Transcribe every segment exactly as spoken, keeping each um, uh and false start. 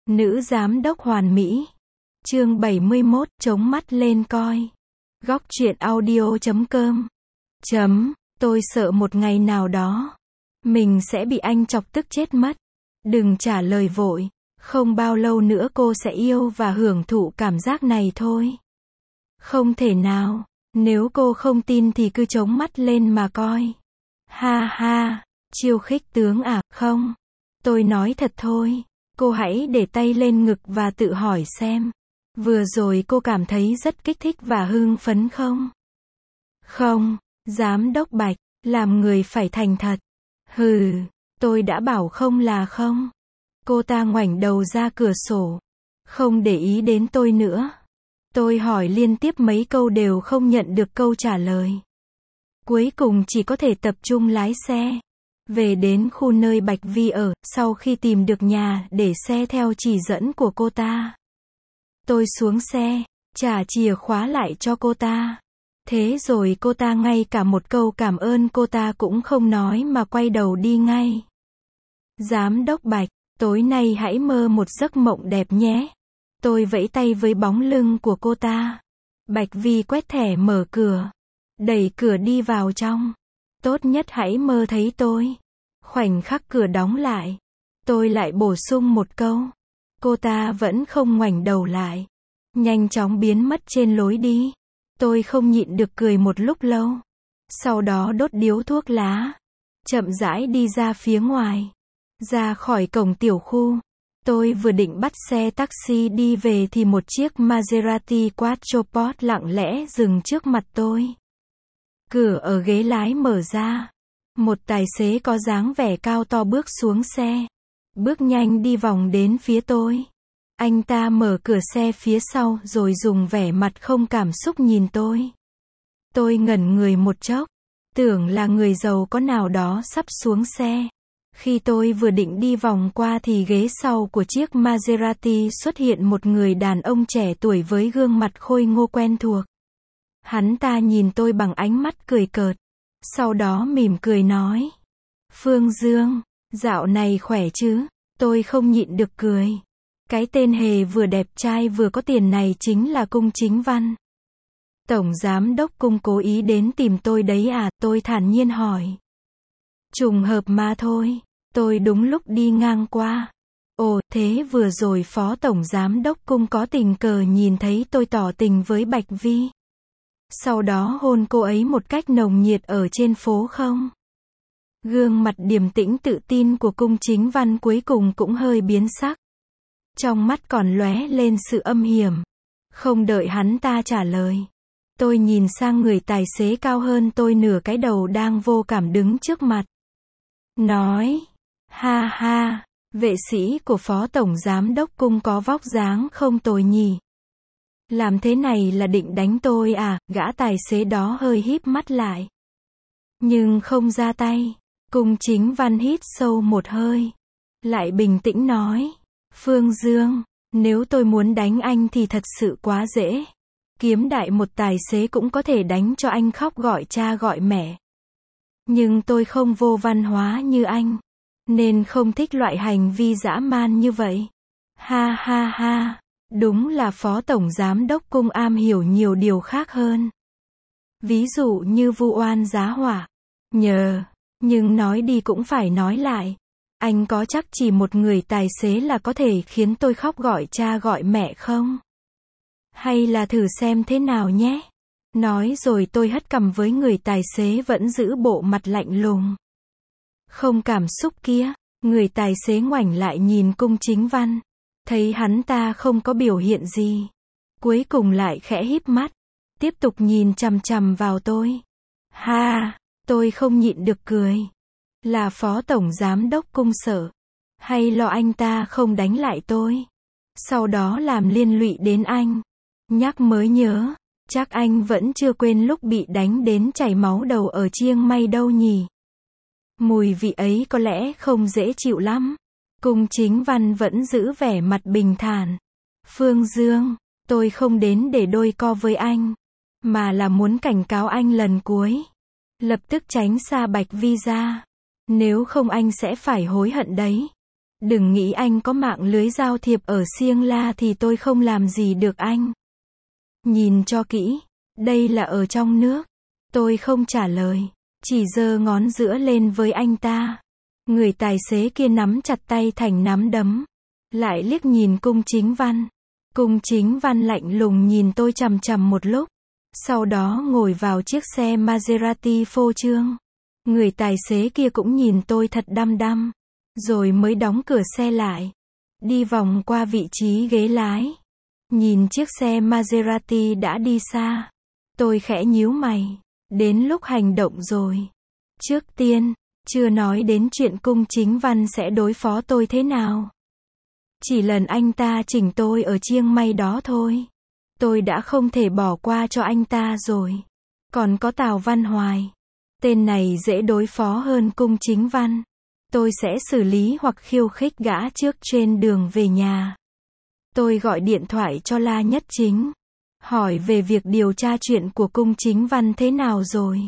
Nữ giám đốc hoàn mỹ. Chương bảy mươi mốt, chống mắt lên coi. Góc truyện audio chấm com. Chấm, tôi sợ một ngày nào đó, mình sẽ bị anh chọc tức chết mất. Đừng trả lời vội, không bao lâu nữa cô sẽ yêu và hưởng thụ cảm giác này thôi. Không thể nào, nếu cô không tin thì cứ chống mắt lên mà coi. Ha ha, chiêu khích tướng à, không. Tôi nói thật thôi, cô hãy để tay lên ngực và tự hỏi xem. Vừa rồi cô cảm thấy rất kích thích và hưng phấn không? Không, giám đốc Bạch, làm người phải thành thật. Hừ, tôi đã bảo không là không. Cô ta ngoảnh đầu ra cửa sổ, không để ý đến tôi nữa. Tôi hỏi liên tiếp mấy câu đều không nhận được câu trả lời. Cuối cùng chỉ có thể tập trung lái xe về đến khu nơi Bạch Vi ở, sau khi tìm được nhà để xe theo chỉ dẫn của cô ta. Tôi xuống xe, trả chìa khóa lại cho cô ta. Thế rồi cô ta ngay cả một câu cảm ơn cô ta cũng không nói mà quay đầu đi ngay. Giám đốc Bạch, tối nay hãy mơ một giấc mộng đẹp nhé. Tôi vẫy tay với bóng lưng của cô ta. Bạch Vi quét thẻ mở cửa, đẩy cửa đi vào trong. Tốt nhất hãy mơ thấy tôi. Khoảnh khắc cửa đóng lại, tôi lại bổ sung một câu. Cô ta vẫn không ngoảnh đầu lại, nhanh chóng biến mất trên lối đi. Tôi không nhịn được cười một lúc lâu. Sau đó đốt điếu thuốc lá, chậm rãi đi ra phía ngoài. Ra khỏi cổng tiểu khu, tôi vừa định bắt xe taxi đi về thì một chiếc Maserati Quattroporte lặng lẽ dừng trước mặt tôi. Cửa ở ghế lái mở ra. Một tài xế có dáng vẻ cao to bước xuống xe, bước nhanh đi vòng đến phía tôi. Anh ta mở cửa xe phía sau rồi dùng vẻ mặt không cảm xúc nhìn tôi. Tôi ngẩn người một chốc, tưởng là người giàu có nào đó sắp xuống xe. Khi tôi vừa định đi vòng qua thì ghế sau của chiếc Maserati xuất hiện một người đàn ông trẻ tuổi với gương mặt khôi ngô quen thuộc. Hắn ta nhìn tôi bằng ánh mắt cười cợt, sau đó mỉm cười nói: Phương Dương, dạo này khỏe chứ? Tôi không nhịn được cười. Cái tên hề vừa đẹp trai vừa có tiền này chính là Cung Chính Văn. Tổng giám đốc Cung cố ý đến tìm tôi đấy à? Tôi thản nhiên hỏi. Trùng hợp mà thôi, tôi đúng lúc đi ngang qua. Ồ, thế vừa rồi phó tổng giám đốc Cung có tình cờ nhìn thấy tôi tỏ tình với Bạch Vi, sau đó hôn cô ấy một cách nồng nhiệt ở trên phố không? Gương mặt điềm tĩnh tự tin của Cung Chính Văn cuối cùng cũng hơi biến sắc. Trong mắt còn lóe lên sự âm hiểm. Không đợi hắn ta trả lời, tôi nhìn sang người tài xế cao hơn tôi nửa cái đầu đang vô cảm đứng trước mặt. Nói, ha ha, vệ sĩ của phó tổng giám đốc Cung có vóc dáng không tồi nhỉ? Làm thế này là định đánh tôi à? Gã tài xế đó hơi híp mắt lại, nhưng không ra tay. Cung Chính Văn hít sâu một hơi, lại bình tĩnh nói: Phương Dương, nếu tôi muốn đánh anh thì thật sự quá dễ. Kiếm đại một tài xế cũng có thể đánh cho anh khóc gọi cha gọi mẹ. Nhưng tôi không vô văn hóa như anh, nên không thích loại hành vi dã man như vậy. Ha ha ha, đúng là phó tổng giám đốc Cung am hiểu nhiều điều khác hơn. Ví dụ như vu oan giá họa. Nhờ, nhưng nói đi cũng phải nói lại. Anh có chắc chỉ một người tài xế là có thể khiến tôi khóc gọi cha gọi mẹ không? Hay là thử xem thế nào nhé? Nói rồi tôi hất cằm với người tài xế vẫn giữ bộ mặt lạnh lùng, không cảm xúc kia. Người tài xế ngoảnh lại nhìn Cung Chính Văn, thấy hắn ta không có biểu hiện gì, cuối cùng lại khẽ híp mắt, tiếp tục nhìn chằm chằm vào tôi. Ha, tôi không nhịn được cười. Là phó tổng giám đốc Cung sợ, hay lo anh ta không đánh lại tôi, sau đó làm liên lụy đến anh? Nhắc mới nhớ, chắc anh vẫn chưa quên lúc bị đánh đến chảy máu đầu ở Chiang Mai đâu nhỉ? Mùi vị ấy có lẽ không dễ chịu lắm. Cung Chính Văn vẫn giữ vẻ mặt bình thản. Phương Dương, tôi không đến để đôi co với anh, mà là muốn cảnh cáo anh lần cuối. Lập tức tránh xa Bạch Vi ra. Nếu không anh sẽ phải hối hận đấy. Đừng nghĩ anh có mạng lưới giao thiệp ở Siêng La thì tôi không làm gì được anh. Nhìn cho kỹ, đây là ở trong nước. Tôi không trả lời, chỉ giơ ngón giữa lên với anh ta. Người tài xế kia nắm chặt tay thành nắm đấm. Lại liếc nhìn Cung Chính Văn. Cung Chính Văn lạnh lùng nhìn tôi chằm chằm một lúc. Sau đó ngồi vào chiếc xe Maserati phô trương. Người tài xế kia cũng nhìn tôi thật đăm đăm. Rồi mới đóng cửa xe lại. Đi vòng qua vị trí ghế lái. Nhìn chiếc xe Maserati đã đi xa. Tôi khẽ nhíu mày. Đến lúc hành động rồi. Trước tiên, chưa nói đến chuyện Cung Chính Văn sẽ đối phó tôi thế nào. Chỉ lần anh ta chỉnh tôi ở Chiang Mai đó thôi. Tôi đã không thể bỏ qua cho anh ta rồi. Còn có Tào Văn Hoài. Tên này dễ đối phó hơn Cung Chính Văn. Tôi sẽ xử lý hoặc khiêu khích gã trước trên đường về nhà. Tôi gọi điện thoại cho La Nhất Chính. Hỏi về việc điều tra chuyện của Cung Chính Văn thế nào rồi.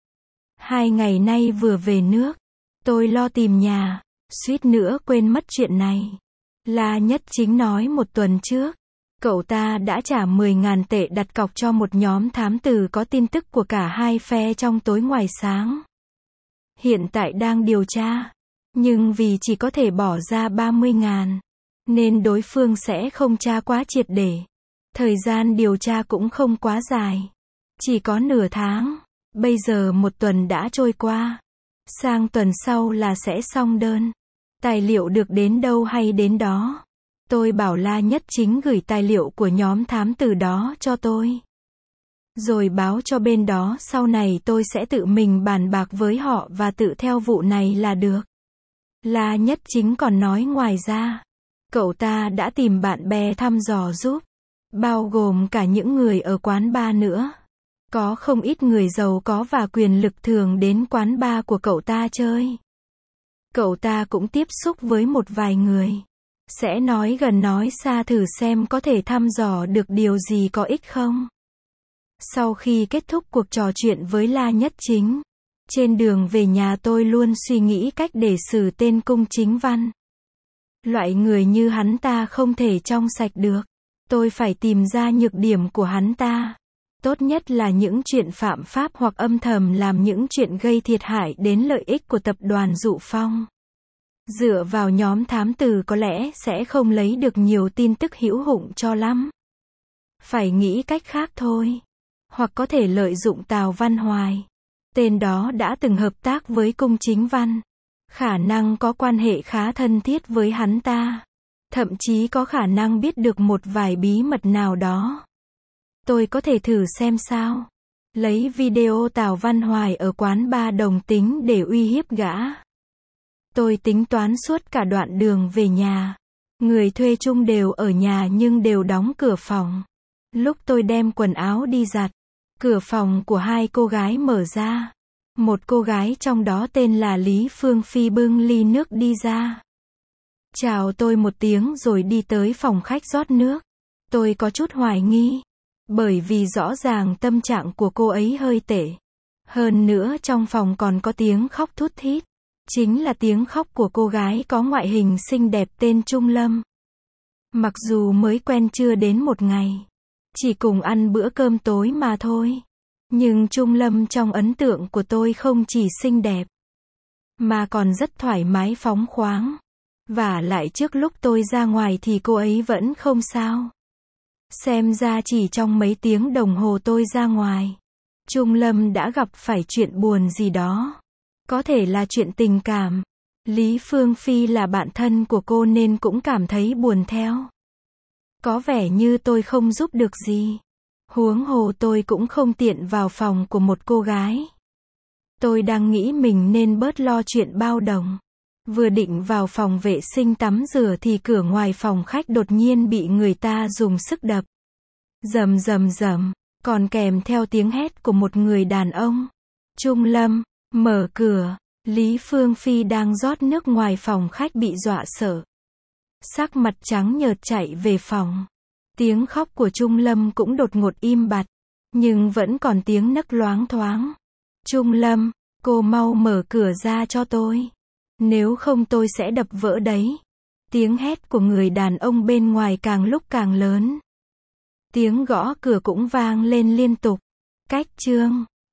Hai ngày nay vừa về nước. Tôi lo tìm nhà. Suýt nữa quên mất chuyện này. La Nhất Chính nói một tuần trước. Cậu ta đã trả mười ngàn tệ đặt cọc cho một nhóm thám tử có tin tức của cả hai phe trong tối ngoài sáng. Hiện tại đang điều tra. Nhưng vì chỉ có thể bỏ ra ba mươi ngàn. Nên đối phương sẽ không tra quá triệt để. Thời gian điều tra cũng không quá dài. Chỉ có nửa tháng. Bây giờ một tuần đã trôi qua. Sang tuần sau là sẽ xong đơn. Tài liệu được đến đâu hay đến đó. Tôi bảo La Nhất Chính gửi tài liệu của nhóm thám tử đó cho tôi. Rồi báo cho bên đó sau này tôi sẽ tự mình bàn bạc với họ và tự theo vụ này là được. La Nhất Chính còn nói ngoài ra. Cậu ta đã tìm bạn bè thăm dò giúp. Bao gồm cả những người ở quán bar nữa. Có không ít người giàu có và quyền lực thường đến quán bar của cậu ta chơi. Cậu ta cũng tiếp xúc với một vài người. Sẽ nói gần nói xa thử xem có thể thăm dò được điều gì có ích không. Sau khi kết thúc cuộc trò chuyện với La Nhất Chính, trên đường về nhà tôi luôn suy nghĩ cách để xử tên Cung Chính Văn. Loại người như hắn ta không thể trong sạch được. Tôi phải tìm ra nhược điểm của hắn ta. Tốt nhất là những chuyện phạm pháp hoặc âm thầm làm những chuyện gây thiệt hại đến lợi ích của tập đoàn Dụ Phong. Dựa vào nhóm thám tử có lẽ sẽ không lấy được nhiều tin tức hữu dụng cho lắm. Phải nghĩ cách khác thôi. Hoặc có thể lợi dụng Tào Văn Hoài. Tên đó đã từng hợp tác với Cung Chính Văn. Khả năng có quan hệ khá thân thiết với hắn ta. Thậm chí có khả năng biết được một vài bí mật nào đó. Tôi có thể thử xem sao. Lấy video Tào Văn Hoài ở quán bar đồng tính để uy hiếp gã. Tôi tính toán suốt cả đoạn đường về nhà. Người thuê chung đều ở nhà nhưng đều đóng cửa phòng. Lúc tôi đem quần áo đi giặt, cửa phòng của hai cô gái mở ra. Một cô gái trong đó tên là Lý Phương Phi bưng ly nước đi ra. Chào tôi một tiếng rồi đi tới phòng khách rót nước. Tôi có chút hoài nghi. Bởi vì rõ ràng tâm trạng của cô ấy hơi tệ. Hơn nữa trong phòng còn có tiếng khóc thút thít. Chính là tiếng khóc của cô gái có ngoại hình xinh đẹp tên Trung Lâm. Mặc dù mới quen chưa đến một ngày. Chỉ cùng ăn bữa cơm tối mà thôi. Nhưng Trung Lâm trong ấn tượng của tôi không chỉ xinh đẹp. Mà còn rất thoải mái phóng khoáng. Và lại trước lúc tôi ra ngoài thì cô ấy vẫn không sao. Xem ra chỉ trong mấy tiếng đồng hồ tôi ra ngoài. Trung Lâm đã gặp phải chuyện buồn gì đó. Có thể là chuyện tình cảm. Lý Phương Phi là bạn thân của cô nên cũng cảm thấy buồn theo. Có vẻ như tôi không giúp được gì. Huống hồ tôi cũng không tiện vào phòng của một cô gái. Tôi đang nghĩ mình nên bớt lo chuyện bao đồng. Vừa định vào phòng vệ sinh tắm rửa thì cửa ngoài phòng khách đột nhiên bị người ta dùng sức đập. Rầm rầm rầm, còn kèm theo tiếng hét của một người đàn ông. Trung Lâm, mở cửa. Lý Phương Phi đang rót nước ngoài phòng khách bị dọa sợ. Sắc mặt trắng nhợt chạy về phòng. Tiếng khóc của Trung Lâm cũng đột ngột im bặt. Nhưng vẫn còn tiếng nấc loáng thoáng. Trung Lâm, cô mau mở cửa ra cho tôi. Nếu không tôi sẽ đập vỡ đấy. Tiếng hét của người đàn ông bên ngoài càng lúc càng lớn. Tiếng gõ cửa cũng vang lên liên tục. Cách chương